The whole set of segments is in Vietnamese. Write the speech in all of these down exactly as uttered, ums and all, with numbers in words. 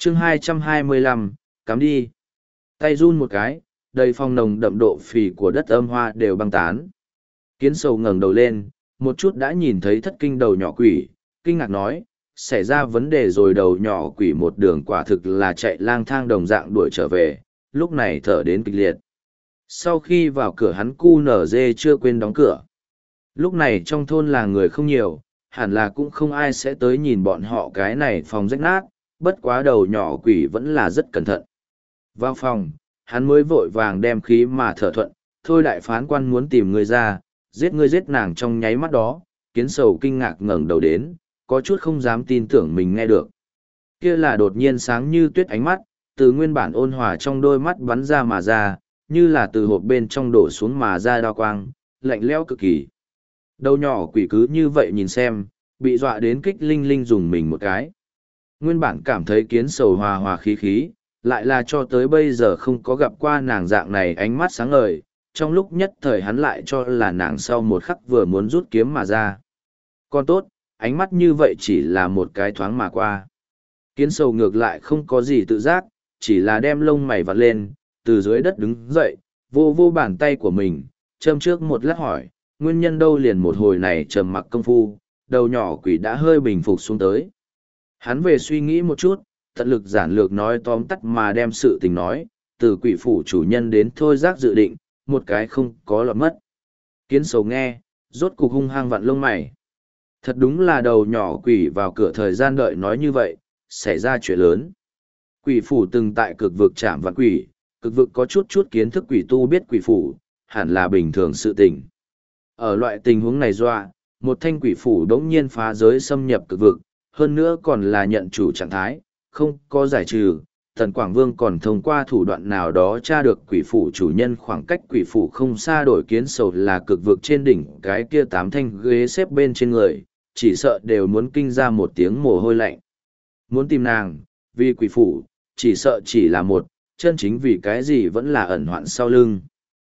chương hai trăm hai mươi lăm, cắm đi. Tay run một cái, đầy phong nồng đậm độ phì của đất âm hoa đều băng tán. Kiến sầu ngẩng đầu lên, một chút đã nhìn thấy thất kinh đầu nhỏ quỷ, kinh ngạc nói, xảy ra vấn đề rồi. Đầu nhỏ quỷ một đường quả thực là chạy lang thang đồng dạng đuổi trở về, lúc này thở đến kịch liệt. Sau khi vào cửa hắn cu nở dê chưa quên đóng cửa. Lúc này trong thôn là người không nhiều, hẳn là cũng không ai sẽ tới nhìn bọn họ cái này phòng rách nát, bất quá đầu nhỏ quỷ vẫn là rất cẩn thận. Vào phòng, hắn mới vội vàng đem khí mà thở thuận, thôi đại phán quan muốn tìm người ra, giết ngươi giết nàng trong nháy mắt đó, kiến sầu kinh ngạc ngẩng đầu đến, có chút không dám tin tưởng mình nghe được. Kia là đột nhiên sáng như tuyết ánh mắt, từ nguyên bản ôn hòa trong đôi mắt bắn ra mà ra, như là từ hộp bên trong đổ xuống mà ra đao quang, lạnh lẽo cực kỳ. Đầu nhỏ quỷ cứ như vậy nhìn xem, bị dọa đến kích linh linh dùng mình một cái. Nguyên bản cảm thấy kiến sầu hòa hòa khí khí, lại là cho tới bây giờ không có gặp qua nàng dạng này ánh mắt sáng ngời, trong lúc nhất thời hắn lại cho là nàng sau một khắc vừa muốn rút kiếm mà ra. Còn tốt, ánh mắt như vậy chỉ là một cái thoáng mà qua. Kiến sầu ngược lại không có gì tự giác, chỉ là đem lông mày vặn lên, từ dưới đất đứng dậy, vô vô bàn tay của mình, châm trước một lát hỏi, nguyên nhân đâu liền một hồi này trầm mặc công phu, đầu nhỏ quỷ đã hơi bình phục xuống tới. Hắn về suy nghĩ một chút, tận lực giản lược nói tóm tắt mà đem sự tình nói, từ quỷ phủ chủ nhân đến thôi giác dự định, một cái không có lọt mất. Kiến sầu nghe, rốt cục hung hăng vặn lông mày. Thật đúng là đầu nhỏ quỷ vào cửa thời gian đợi nói như vậy, xảy ra chuyện lớn. Quỷ phủ từng tại cực vực chạm vạn quỷ, cực vực có chút chút kiến thức quỷ tu biết quỷ phủ, hẳn là bình thường sự tình. Ở loại tình huống này dọa, một thanh quỷ phủ đống nhiên phá giới xâm nhập cực vực, hơn nữa còn là nhận chủ trạng thái, không có giải trừ. Tần Quảng Vương còn thông qua thủ đoạn nào đó tra được quỷ phủ chủ nhân khoảng cách quỷ phủ không xa đổi kiến sầu là cực vực trên đỉnh cái kia tám thanh ghế xếp bên trên người, chỉ sợ đều muốn kinh ra một tiếng mồ hôi lạnh. Muốn tìm nàng, vì quỷ phủ, chỉ sợ chỉ là một, chân chính vì cái gì vẫn là ẩn hoạn sau lưng.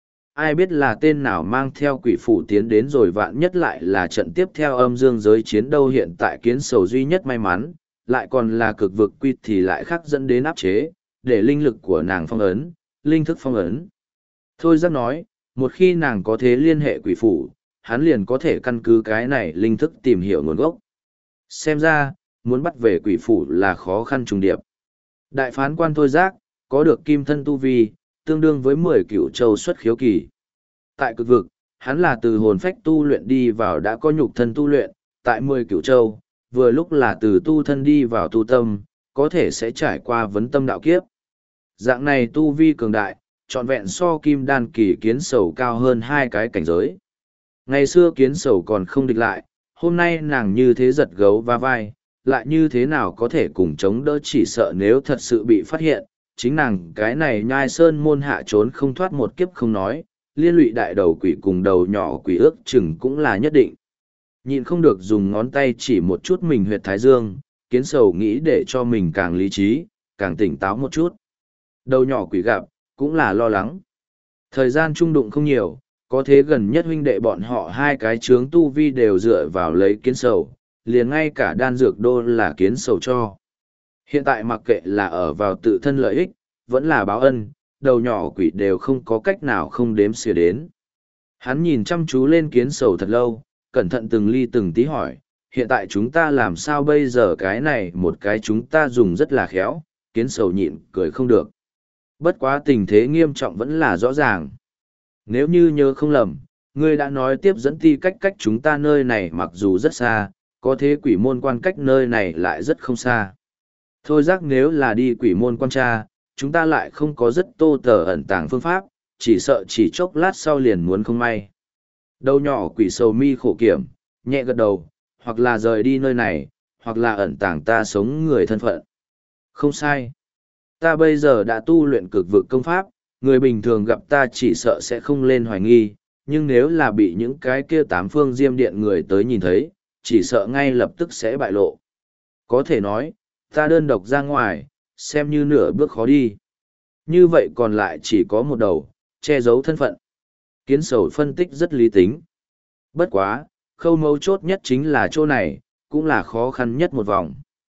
Ai biết là tên nào mang theo quỷ phủ tiến đến rồi vạn nhất lại là trận tiếp theo âm dương giới chiến đâu hiện tại kiến sầu duy nhất may mắn, lại còn là cực vực quy thì lại khác dẫn đến áp chế, để linh lực của nàng phong ấn, linh thức phong ấn. Thôi giác nói, một khi nàng có thế liên hệ quỷ phủ, hắn liền có thể căn cứ cái này linh thức tìm hiểu nguồn gốc. Xem ra, muốn bắt về quỷ phủ là khó khăn trùng điệp. Đại phán quan thôi giác, có được kim thân tu vi, tương đương với mười cựu châu xuất khiếu kỳ. Tại cực vực, hắn là từ hồn phách tu luyện đi vào đã có nhục thân tu luyện, tại mười cựu châu, vừa lúc là từ tu thân đi vào tu tâm, có thể sẽ trải qua vấn tâm đạo kiếp. Dạng này tu vi cường đại, trọn vẹn so kim đan kỳ kiến sầu cao hơn hai cái cảnh giới. Ngày xưa kiến sầu còn không địch lại, hôm nay nàng như thế giật gấu va vai, lại như thế nào có thể cùng chống đỡ chỉ sợ nếu thật sự bị phát hiện, chính nàng cái này nhai sơn môn hạ trốn không thoát một kiếp không nói, liên lụy đại đầu quỷ cùng đầu nhỏ quỷ ước chừng cũng là nhất định. Nhịn không được dùng ngón tay chỉ một chút mình huyệt thái dương, kiến sầu nghĩ để cho mình càng lý trí, càng tỉnh táo một chút. Đầu nhỏ quỷ gặp, cũng là lo lắng. Thời gian trung đụng không nhiều, có thế gần nhất huynh đệ bọn họ hai cái chướng tu vi đều dựa vào lấy kiến sầu, liền ngay cả đan dược đô là kiến sầu cho. Hiện tại mặc kệ là ở vào tự thân lợi ích, vẫn là báo ân, đầu nhỏ quỷ đều không có cách nào không đếm xỉa đến. Hắn nhìn chăm chú lên kiến sầu thật lâu, cẩn thận từng ly từng tí hỏi, hiện tại chúng ta làm sao bây giờ cái này một cái chúng ta dùng rất là khéo, kiến sầu nhịn cười không được. Bất quá tình thế nghiêm trọng vẫn là rõ ràng. Nếu như nhớ không lầm, ngươi đã nói tiếp dẫn ti cách cách chúng ta nơi này mặc dù rất xa, có thế quỷ môn quan cách nơi này lại rất không xa. Thôi giác nếu là đi quỷ môn quan tra, chúng ta lại không có rất tô tờ ẩn tàng phương pháp, chỉ sợ chỉ chốc lát sau liền muốn không may. Đầu nhỏ quỷ sầu mi khổ kiểm, nhẹ gật đầu, hoặc là rời đi nơi này, hoặc là ẩn tàng ta sống người thân phận. Không sai. Ta bây giờ đã tu luyện cực vực công pháp, người bình thường gặp ta chỉ sợ sẽ không lên hoài nghi, nhưng nếu là bị những cái kia tám phương diêm điện người tới nhìn thấy, chỉ sợ ngay lập tức sẽ bại lộ. Có thể nói, ta đơn độc ra ngoài, xem như nửa bước khó đi. Như vậy còn lại chỉ có một đầu, che giấu thân phận. Kiến sầu phân tích rất lý tính. Bất quá, khâu mấu chốt nhất chính là chỗ này, cũng là khó khăn nhất một vòng.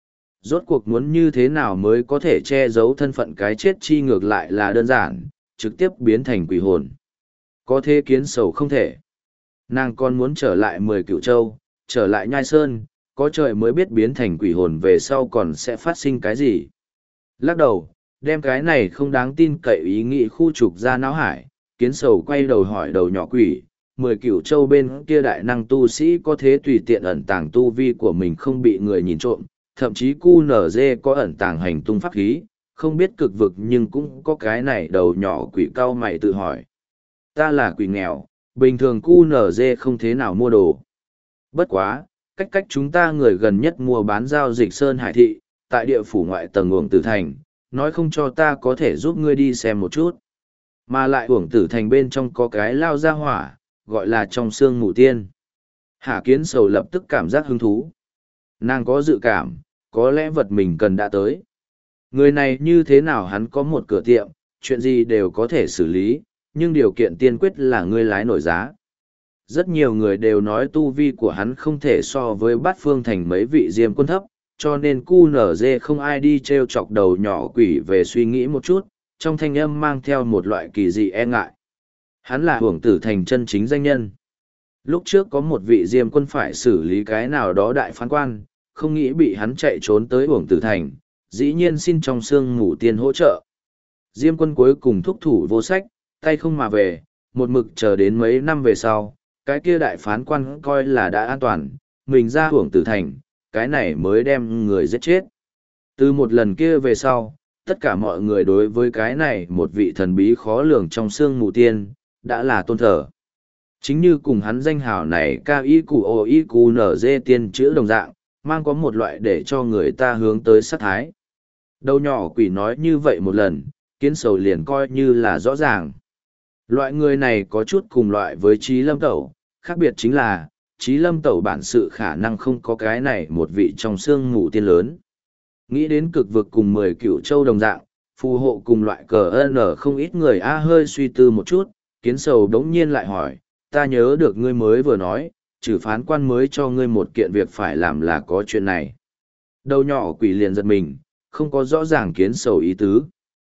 Rốt cuộc muốn như thế nào mới có thể che giấu thân phận cái chết chi ngược lại là đơn giản, trực tiếp biến thành quỷ hồn. Có thế kiến sầu không thể. Nàng còn muốn trở lại mười cựu châu, trở lại nhai sơn, có trời mới biết biến thành quỷ hồn về sau còn sẽ phát sinh cái gì. Lắc đầu, đem cái này không đáng tin cậy ý nghĩ khu trục ra não hải, kiến sầu quay đầu hỏi đầu nhỏ quỷ, mười cựu châu bên kia đại năng tu sĩ có thế tùy tiện ẩn tàng tu vi của mình không bị người nhìn trộm, thậm chí cu nở dê có ẩn tàng hành tung pháp khí, không biết cực vực nhưng cũng có cái này đầu nhỏ quỷ cao mày tự hỏi. Ta là quỷ nghèo, bình thường cu nở dê không thế nào mua đồ. Bất quá, cách cách chúng ta người gần nhất mua bán giao dịch Sơn Hải Thị, tại địa phủ ngoại tầng uổng tử thành, nói không cho ta có thể giúp ngươi đi xem một chút. Mà lại uổng tử thành bên trong có cái lao ra hỏa, gọi là trong xương mù tiên. Hà Kiến Sầu lập tức cảm giác hứng thú. Nàng có dự cảm, có lẽ vật mình cần đã tới. Người này như thế nào hắn có một cửa tiệm, chuyện gì đều có thể xử lý, nhưng điều kiện tiên quyết là ngươi lái nổi giá. Rất nhiều người đều nói tu vi của hắn không thể so với bát phương thành mấy vị diêm quân thấp, cho nên cu nở dê không ai đi t r e o chọc đầu nhỏ quỷ về suy nghĩ một chút, trong thanh âm mang theo một loại kỳ dị e ngại. Hắn là hưởng tử thành chân chính danh nhân. Lúc trước có một vị diêm quân phải xử lý cái nào đó đại phán quan, không nghĩ bị hắn chạy trốn tới hưởng tử thành, dĩ nhiên xin trong sương mù tiên hỗ trợ. Diêm quân cuối cùng thúc thủ vô sách, tay không mà về, một mực chờ đến mấy năm về sau, cái kia đại phán quan coi là đã an toàn, mình ra hưởng tử thành, cái này mới đem người giết chết. Từ một lần kia về sau, tất cả mọi người đối với cái này một vị thần bí khó lường trong sương mù tiên, đã là tôn thờ. Chính như cùng hắn danh hào này ca y cụ ô y cụ nở dê tiên chữ đồng dạng, mang có một loại để cho người ta hướng tới sát thái. Đầu nhỏ quỷ nói như vậy một lần, Kiến Sầu liền coi như là rõ ràng. Loại người này có chút cùng loại với Trí Lâm Tẩu, khác biệt chính là, Trí Lâm Tẩu bản sự khả năng không có cái này một vị trong xương mù tiên lớn. Nghĩ đến cực vực cùng mười cựu châu đồng dạng, phù hộ cùng loại cờ ơn không ít người a hơi suy tư một chút, Kiến Sầu đống nhiên lại hỏi, ta nhớ được ngươi mới vừa nói, trừ phán quan mới cho ngươi một kiện việc phải làm là có chuyện này. Đầu nhỏ quỷ liền giật mình, không có rõ ràng Kiến Sầu ý tứ.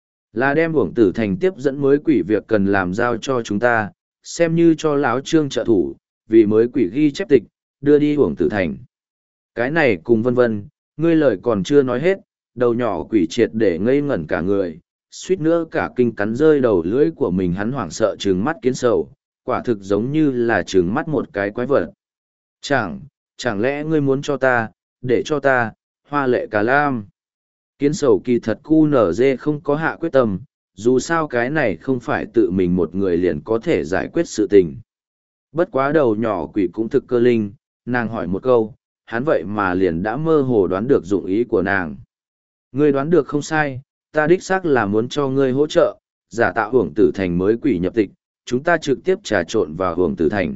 Là đem uổng tử thành tiếp dẫn mới quỷ việc cần làm giao cho chúng ta, xem như cho láo trương trợ thủ, vì mới quỷ ghi chép tịch, đưa đi uổng tử thành. Cái này cùng vân vân, ngươi lời còn chưa nói hết, đầu nhỏ quỷ triệt để ngây ngẩn cả người, suýt nữa cả kinh cắn rơi đầu lưỡi của mình, hắn hoảng sợ trừng mắt Kiến Sầu, quả thực giống như là trừng mắt một cái quái vật. Chẳng, chẳng lẽ ngươi muốn cho ta, để cho ta, hoa lệ cà lam. Kiến Sầu kỳ thật cu nở dê không có hạ quyết tâm, dù sao cái này không phải tự mình một người liền có thể giải quyết sự tình. Bất quá đầu nhỏ quỷ cũng thực cơ linh, nàng hỏi một câu, hắn vậy mà liền đã mơ hồ đoán được dụng ý của nàng. Ngươi đoán được không sai, ta đích xác là muốn cho ngươi hỗ trợ, giả tạo hưởng tử thành mới quỷ nhập tịch, chúng ta trực tiếp trà trộn vào hưởng tử thành.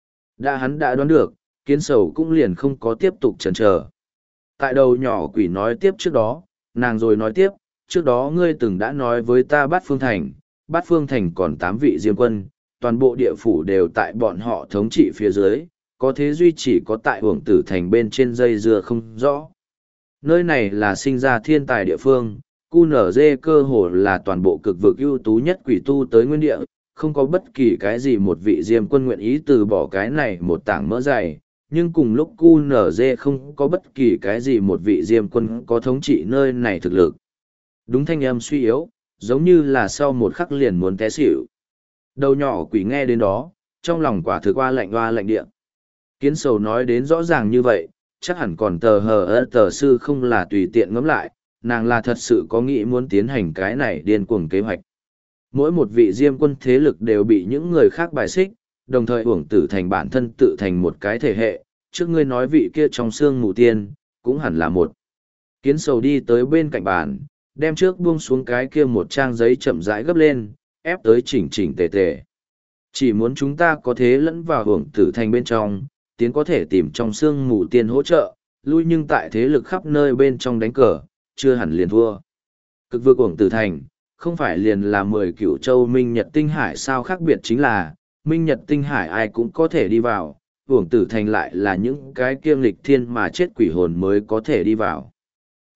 Đã hắn đã đoán được, Kiến Sầu cũng liền không có tiếp tục chần chờ. Tại đầu nhỏ quỷ nói tiếp trước đó, nàng rồi nói tiếp, trước đó ngươi từng đã nói với ta Bát Phương Thành, Bát Phương Thành còn tám vị diêm quân, toàn bộ địa phủ đều tại bọn họ thống trị phía dưới, có thế duy chỉ có tại hưởng tử thành bên trên dây dưa không rõ. Nơi này là sinh ra thiên tài địa phương, cu nở dê cơ hồ là toàn bộ cực vực ưu tú nhất quỷ tu tới nguyên địa, không có bất kỳ cái gì một vị diêm quân nguyện ý từ bỏ cái này một tảng mỡ dày, nhưng cùng lúc cu nở dê không có bất kỳ cái gì một vị diêm quân có thống trị nơi này thực lực. Đúng thanh âm suy yếu, giống như là sau một khắc liền muốn té xỉu. Đầu nhỏ quỷ nghe đến đó, trong lòng quả thực hoa lạnh hoa lạnh địa. Kiến Sầu nói đến rõ ràng như vậy, chắc hẳn còn tờ hờ ơ tờ sư không là tùy tiện ngẫm lại, nàng là thật sự có nghĩ muốn tiến hành cái này điên cuồng kế hoạch. Mỗi một vị diêm quân thế lực đều bị những người khác bài xích, đồng thời uổng tử thành bản thân tự thành một cái thể hệ, trước ngươi nói vị kia trong xương mù tiên, cũng hẳn là một. Kiến Sầu đi tới bên cạnh bàn, đem trước buông xuống cái kia một trang giấy chậm rãi gấp lên, ép tới chỉnh chỉnh tề tề. Chỉ muốn chúng ta có thế lẫn vào uổng tử thành bên trong, tiến có thể tìm trong xương mù tiên hỗ trợ, lui nhưng tại thế lực khắp nơi bên trong đánh cờ, chưa hẳn liền thua. Cực vực uổng tử thành, không phải liền là mười cựu châu Minh Nhật Tinh Hải sao, khác biệt chính là, Minh Nhật Tinh Hải ai cũng có thể đi vào, uổng tử thành lại là những cái kiêm lịch thiên mà chết quỷ hồn mới có thể đi vào.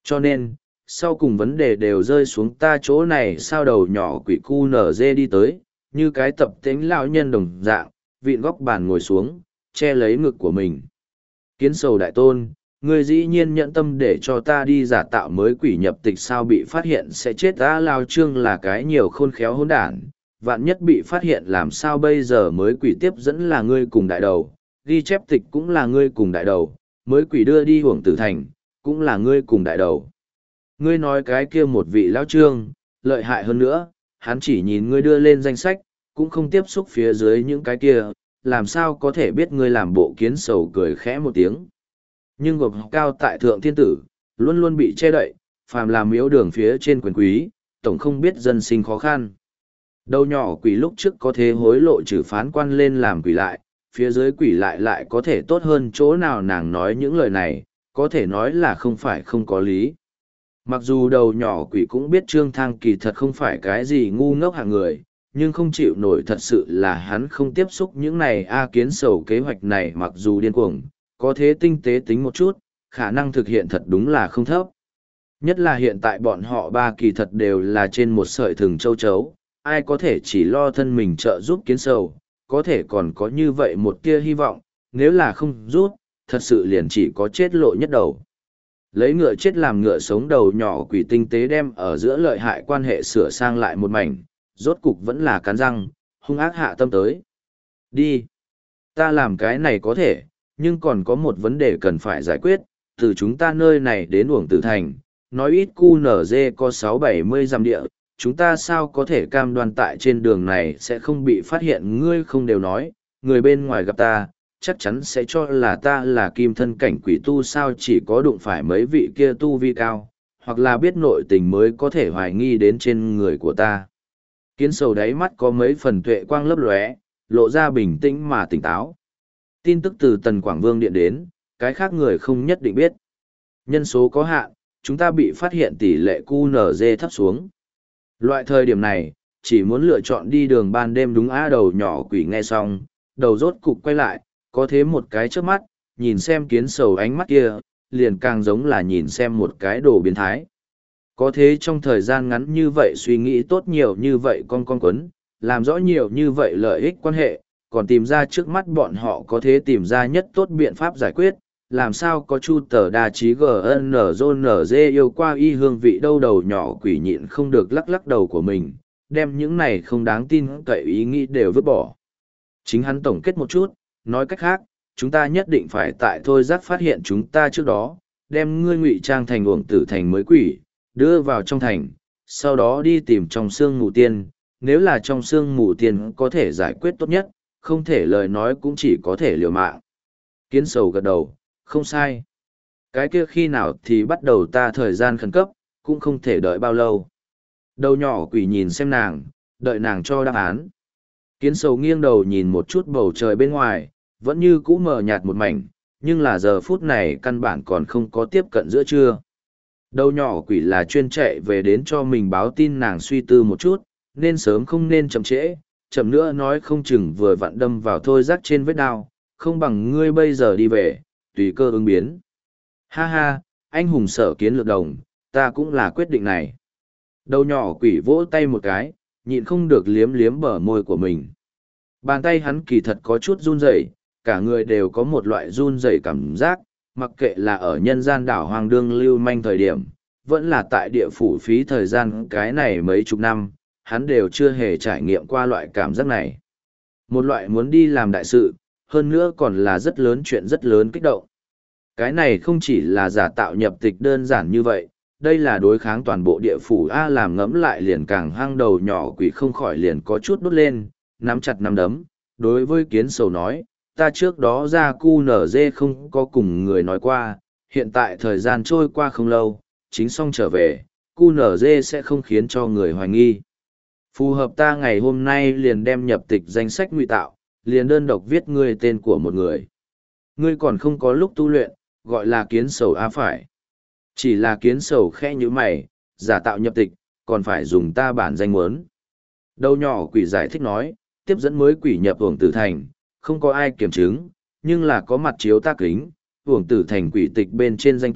Cho nên, sau cùng vấn đề đều rơi xuống ta chỗ này sao đầu nhỏ quỷ cu nở dê đi tới, như cái tập tính lão nhân đồng dạng, vịn góc bàn ngồi xuống, che lấy ngực của mình. Kiến sầu đại tôn, ngươi dĩ nhiên nhận tâm để cho ta đi giả tạo mới quỷ nhập tịch sao bị phát hiện sẽ chết ta lao trương là cái nhiều khôn khéo hỗn đản, vạn nhất bị phát hiện làm sao bây giờ mới quỷ tiếp dẫn là ngươi cùng đại đầu, ghi chép tịch cũng là ngươi cùng đại đầu, mới quỷ đưa đi hưởng tử thành, cũng là ngươi cùng đại đầu. Ngươi nói cái kia một vị lão trương, lợi hại hơn nữa, hắn chỉ nhìn ngươi đưa lên danh sách, cũng không tiếp xúc phía dưới những cái kia, làm sao có thể biết ngươi làm bộ kiến sầu cười khẽ một tiếng. Nhưng gộp cao tại thượng thiên tử, luôn luôn bị che đậy, phàm làm miếu đường phía trên quyền quý, tổng không biết dân sinh khó khăn. Đầu nhỏ quỷ lúc trước có thể hối lộ trừ phán quan lên làm quỷ lại, phía dưới quỷ lại lại có thể tốt hơn chỗ nào nàng nói những lời này, có thể nói là không phải không có lý. Mặc dù đầu nhỏ quỷ cũng biết Trương Thang kỳ thật không phải cái gì ngu ngốc hạng người, nhưng không chịu nổi thật sự là hắn không tiếp xúc những này A Kiến sầu kế hoạch này mặc dù điên cuồng, có thế tinh tế tính một chút, khả năng thực hiện thật đúng là không thấp. Nhất là hiện tại bọn họ ba kỳ thật đều là trên một sợi thừng châu chấu, ai có thể chỉ lo thân mình trợ giúp Kiến sầu, có thể còn có như vậy một tia hy vọng, nếu là không giúp, thật sự liền chỉ có chết lộ nhất đầu. Lấy ngựa chết làm ngựa sống đầu nhỏ quỷ tinh tế đem ở giữa lợi hại quan hệ sửa sang lại một mảnh, rốt cục vẫn là cắn răng, hung ác hạ tâm tới. Đi! Ta làm cái này có thể, nhưng còn có một vấn đề cần phải giải quyết, từ chúng ta nơi này đến uổng tử thành, nói ít cu nở dê có sáu bảy mươi dặm địa, chúng ta sao có thể cam đoan tại trên đường này sẽ không bị phát hiện ngươi không đều nói, người bên ngoài gặp ta, chắc chắn sẽ cho là ta là kim thân cảnh quỷ tu sao chỉ có đụng phải mấy vị kia tu vi cao, hoặc là biết nội tình mới có thể hoài nghi đến trên người của ta. Kiến sầu đáy mắt có mấy phần tuệ quang lấp lóe, lộ ra bình tĩnh mà tỉnh táo. Tin tức từ Tần Quảng Vương điện đến, cái khác người không nhất định biết. Nhân số có hạn, chúng ta bị phát hiện tỷ lệ cu nở dê thấp xuống. Loại thời điểm này, chỉ muốn lựa chọn đi đường ban đêm đúng á đầu nhỏ quỷ nghe xong, đầu rốt cục quay lại, có thế một cái trước mắt, nhìn xem kiến sầu ánh mắt kia, liền càng giống là nhìn xem một cái đồ biến thái. Có thế trong thời gian ngắn như vậy suy nghĩ tốt nhiều như vậy con con quấn, làm rõ nhiều như vậy lợi ích quan hệ, còn tìm ra trước mắt bọn họ có thể tìm ra nhất tốt biện pháp giải quyết, làm sao có chu tờ đa trí gn nz yêu qua y hương vị đâu đầu nhỏ quỷ nhịn không được lắc lắc đầu của mình, đem những này không đáng tin cậy ý nghĩ đều vứt bỏ. Chính hắn tổng kết một chút, nói cách khác, chúng ta nhất định phải tại thôi giác phát hiện chúng ta trước đó, đem ngươi ngụy trang thành uổng tử thành mới quỷ, đưa vào trong thành, sau đó đi tìm trong xương mù tiên, nếu là trong xương mù tiên có thể giải quyết tốt nhất, không thể lời nói cũng chỉ có thể liều mạng. Kiến sầu gật đầu, không sai. Cái kia khi nào thì bắt đầu ta thời gian khẩn cấp, cũng không thể đợi bao lâu. Đầu nhỏ quỷ nhìn xem nàng, đợi nàng cho đáp án. Kiến sầu nghiêng đầu nhìn một chút bầu trời bên ngoài, vẫn như cũ mờ nhạt một mảnh, nhưng là giờ phút này căn bản còn không có tiếp cận giữa trưa. Đầu nhỏ quỷ là chuyên chạy về đến cho mình báo tin nàng suy tư một chút, nên sớm không nên chậm trễ, chậm nữa nói không chừng vừa vặn đâm vào thôi rắc trên vết đao, không bằng ngươi bây giờ đi về, tùy cơ ứng biến. Ha ha, anh hùng sở kiến lược đồng, ta cũng là quyết định này. Đầu nhỏ quỷ vỗ tay một cái, nhịn không được liếm liếm bờ môi của mình. Bàn tay hắn kỳ thật có chút run rẩy, cả người đều có một loại run rẩy cảm giác, mặc kệ là ở nhân gian đảo hoang đương lưu manh thời điểm, vẫn là tại địa phủ phí thời gian cái này mấy chục năm, hắn đều chưa hề trải nghiệm qua loại cảm giác này. Một loại muốn đi làm đại sự, hơn nữa còn là rất lớn chuyện rất lớn kích động. Cái này không chỉ là giả tạo nhập tịch đơn giản như vậy, đây là đối kháng toàn bộ địa phủ A làm ngẫm lại liền càng hăng đầu nhỏ quỷ không khỏi liền có chút đốt lên, nắm chặt nắm đấm, đối với kiến sầu nói, ta trước đó ra cu nở dê không có cùng người nói qua, hiện tại thời gian trôi qua không lâu, chính xong trở về, cu nở dê sẽ không khiến cho người hoài nghi. Phù hợp ta ngày hôm nay liền đem nhập tịch danh sách ngụy tạo, liền đơn độc viết ngươi tên của một người. Ngươi còn không có lúc tu luyện, gọi là kiến sầu A phải. Chỉ là kiến sầu khẽ như mày, giả tạo nhập tịch, còn phải dùng ta bản danh muốn. Đầu nhỏ quỷ giải thích nói, tiếp dẫn mới quỷ nhập uổng tử thành, không có ai kiểm chứng, nhưng là có mặt chiếu ta kính, uổng tử thành quỷ tịch bên trên danh tự,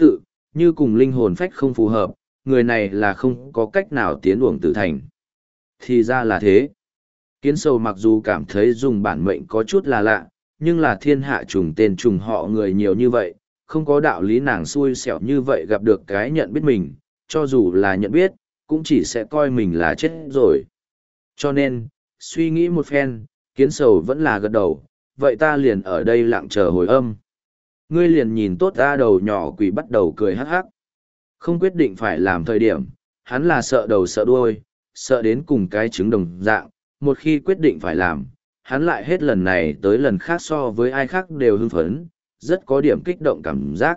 như cùng linh hồn phách không phù hợp, người này là không có cách nào tiến uổng tử thành. Thì ra là thế. Kiến sầu mặc dù cảm thấy dùng bản mệnh có chút là lạ, nhưng là thiên hạ trùng tên trùng họ người nhiều như vậy, không có đạo lý nàng xui xẻo như vậy gặp được cái nhận biết mình, cho dù là nhận biết, cũng chỉ sẽ coi mình là chết rồi. Cho nên, suy nghĩ một phen, kiến sầu vẫn là gật đầu, vậy ta liền ở đây lặng chờ hồi âm. Ngươi liền nhìn tốt ra đầu nhỏ quỷ bắt đầu cười hắc hắc. Không quyết định phải làm thời điểm, hắn là sợ đầu sợ đuôi, sợ đến cùng cái trứng đồng dạng, một khi quyết định phải làm, hắn lại hết lần này tới lần khác so với ai khác đều hưng phấn, rất có điểm kích động cảm giác.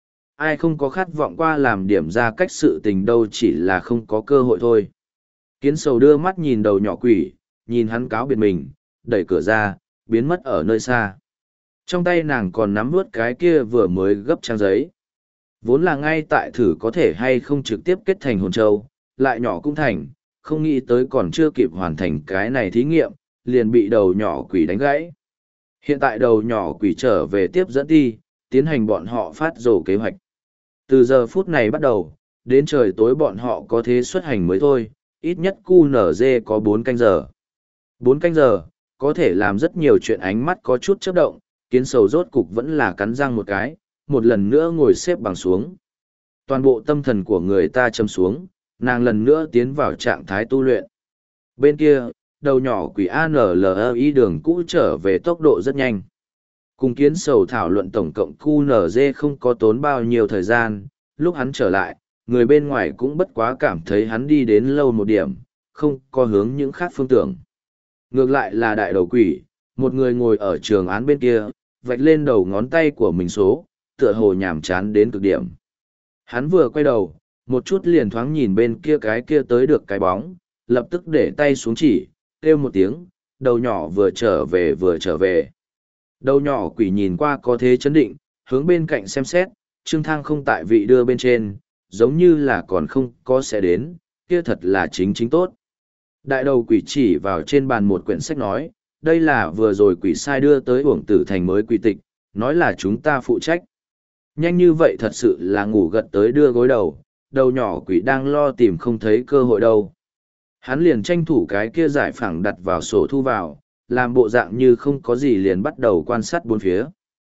Ai không có khát vọng qua làm điểm ra cách sự tình đâu, chỉ là không có cơ hội thôi. Kiến sầu đưa mắt nhìn đầu nhỏ quỷ, nhìn hắn cáo biệt mình, đẩy cửa ra, biến mất ở nơi xa. Trong tay nàng còn nắm vớt cái kia vừa mới gấp trang giấy. Vốn là ngay tại thử có thể hay không trực tiếp kết thành hồn châu, lại nhỏ cũng thành, không nghĩ tới còn chưa kịp hoàn thành cái này thí nghiệm, liền bị đầu nhỏ quỷ đánh gãy. Hiện tại đầu nhỏ quỷ trở về tiếp dẫn ti, tiến hành bọn họ phát rồ kế hoạch. Từ giờ phút này bắt đầu, đến trời tối bọn họ có thế xuất hành mới thôi, ít nhất cu nở dê có bốn canh giờ. Bốn canh giờ, có thể làm rất nhiều chuyện, ánh mắt có chút chớp động, kiến sầu rốt cục vẫn là cắn răng một cái, một lần nữa ngồi xếp bằng xuống. Toàn bộ tâm thần của người ta châm xuống, nàng lần nữa tiến vào trạng thái tu luyện. Bên kia, đầu nhỏ quỷ a en lờ i đường cũ trở về tốc độ rất nhanh. Cùng kiến sầu thảo luận tổng cộng cu nở dê không có tốn bao nhiêu thời gian, lúc hắn trở lại, người bên ngoài cũng bất quá cảm thấy hắn đi đến lâu một điểm, không có hướng những khác phương tưởng. Ngược lại là đại đầu quỷ, một người ngồi ở trường án bên kia, vạch lên đầu ngón tay của mình số, tựa hồ nhàm chán đến cực điểm. Hắn vừa quay đầu, một chút liền thoáng nhìn bên kia cái kia tới được cái bóng, lập tức để tay xuống chỉ, kêu một tiếng, đầu nhỏ vừa trở về vừa trở về. Đầu nhỏ quỷ nhìn qua có thế chấn định, hướng bên cạnh xem xét, Trương Thang không tại vị đưa bên trên, giống như là còn không có sẽ đến, kia thật là chính chính tốt. Đại đầu quỷ chỉ vào trên bàn một quyển sách nói, đây là vừa rồi quỷ sai đưa tới uổng tử thành mới quỷ tịch, nói là chúng ta phụ trách. Nhanh như vậy thật sự là ngủ gật tới đưa gối đầu, đầu nhỏ quỷ đang lo tìm không thấy cơ hội đâu. Hắn liền tranh thủ cái kia giải phẳng đặt vào sổ thu vào, làm bộ dạng như không có gì liền bắt đầu quan sát bốn phía.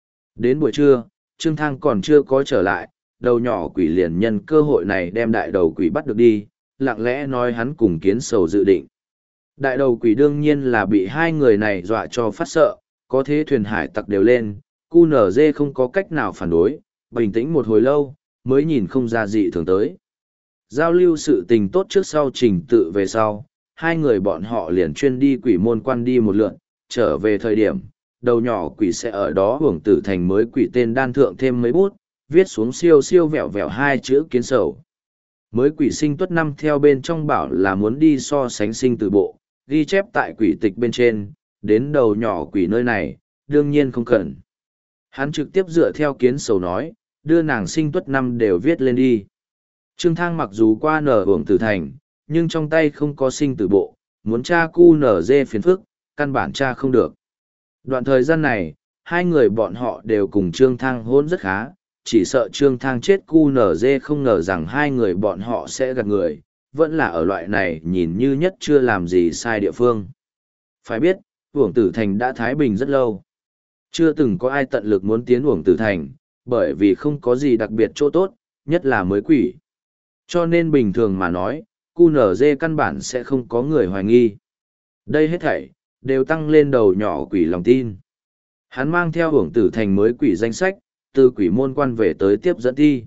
Đến buổi trưa, Trương Thang còn chưa có trở lại, đầu nhỏ quỷ liền nhân cơ hội này đem đại đầu quỷ bắt được đi, lặng lẽ nói hắn cùng kiến sầu dự định. Đại đầu quỷ đương nhiên là bị hai người này dọa cho phát sợ, có thế thuyền hải tặc đều lên, cu nở dê không có cách nào phản đối, bình tĩnh một hồi lâu, mới nhìn không ra dị thường tới. Giao lưu sự tình tốt trước sau trình tự về sau, hai người bọn họ liền chuyên đi quỷ môn quan đi một lượn, trở về thời điểm, đầu nhỏ quỷ sẽ ở đó hưởng tử thành mới quỷ tên đan thượng thêm mấy bút, viết xuống siêu siêu vẹo vẹo hai chữ kiến sầu. Mới quỷ sinh tuất năm theo bên trong bảo là muốn đi so sánh sinh từ bộ, ghi chép tại quỷ tịch bên trên, đến đầu nhỏ quỷ nơi này, đương nhiên không cần. Hắn trực tiếp dựa theo kiến sầu nói, đưa nàng sinh tuất năm đều viết lên đi. Trương Thang mặc dù qua nở hưởng tử thành, nhưng trong tay không có sinh tử bộ, muốn tra cu nở dê phiền phức, căn bản tra không được. Đoạn thời gian này, hai người bọn họ đều cùng Trương Thang hôn rất khá, chỉ sợ Trương Thang chết cu nở dê không ngờ rằng hai người bọn họ sẽ gạt người, vẫn là ở loại này nhìn như nhất chưa làm gì sai địa phương. Phải biết, Uổng Tử Thành đã thái bình rất lâu. Chưa từng có ai tận lực muốn tiến Uổng Tử Thành, bởi vì không có gì đặc biệt chỗ tốt, nhất là mới quỷ. Cho nên bình thường mà nói, cu nở dê căn bản sẽ không có người hoài nghi. Đây hết thảy, đều tăng lên đầu nhỏ quỷ lòng tin. Hắn mang theo Uổng Tử Thành mới quỷ danh sách, từ quỷ môn quan về tới tiếp dẫn thi.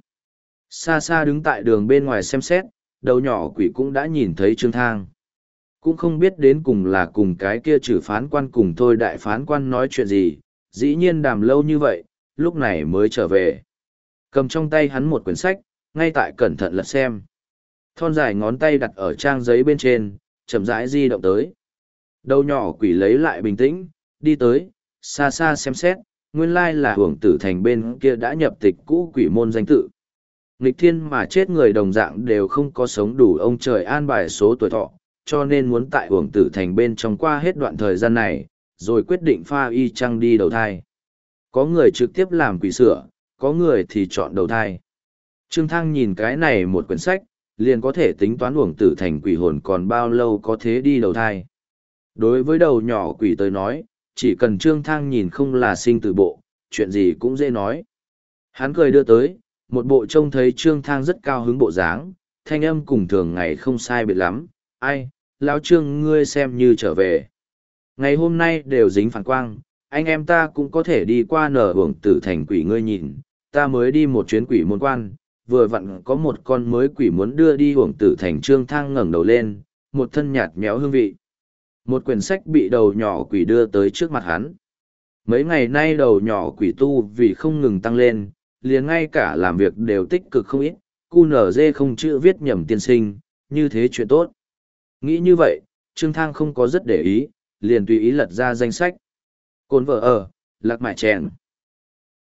Xa xa đứng tại đường bên ngoài xem xét, đầu nhỏ quỷ cũng đã nhìn thấy Trương Thang. Cũng không biết đến cùng là cùng cái kia trừ phán quan cùng thôi đại phán quan nói chuyện gì, dĩ nhiên đàm lâu như vậy, lúc này mới trở về. Cầm trong tay hắn một quyển sách, ngay tại cẩn thận lật xem. Thon dài ngón tay đặt ở trang giấy bên trên, chậm rãi di động tới. Đầu nhỏ quỷ lấy lại bình tĩnh, đi tới, xa xa xem xét, nguyên lai là Uổng Tử Thành bên kia đã nhập tịch cũ quỷ môn danh tự. Nghịch thiên mà chết người đồng dạng đều không có sống đủ ông trời an bài số tuổi thọ, cho nên muốn tại Uổng Tử Thành bên trong qua hết đoạn thời gian này, rồi quyết định pha y chang đi đầu thai. Có người trực tiếp làm quỷ sửa, có người thì chọn đầu thai. Trương Thăng nhìn cái này một quyển sách, liền có thể tính toán uổng tử thành quỷ hồn còn bao lâu có thế đi đầu thai. Đối với đầu nhỏ quỷ tới nói, chỉ cần Trương Thăng nhìn không là sinh tử bộ, chuyện gì cũng dễ nói. Hắn cười đưa tới, một bộ trông thấy Trương Thăng rất cao hứng bộ dáng, thanh âm cùng thường ngày không sai biệt lắm. Ai, lão Trương ngươi xem như trở về. Ngày hôm nay đều dính phản quang, anh em ta cũng có thể đi qua nở uổng tử thành quỷ ngươi nhìn, ta mới đi một chuyến quỷ môn quan, vừa vặn có một con mới quỷ muốn đưa đi uổng tử thành. Trương Thăng ngẩng đầu lên, một thân nhạt méo hương vị. Một quyển sách bị đầu nhỏ quỷ đưa tới trước mặt hắn. Mấy ngày nay đầu nhỏ quỷ tu vì không ngừng tăng lên, liền ngay cả làm việc đều tích cực không ít, cu nở dê không chữ viết nhầm tiên sinh, như thế chuyện tốt. Nghĩ như vậy, Trương Thăng không có rất để ý, liền tùy ý lật ra danh sách. Cồn vợ ở, lạc mại chèn.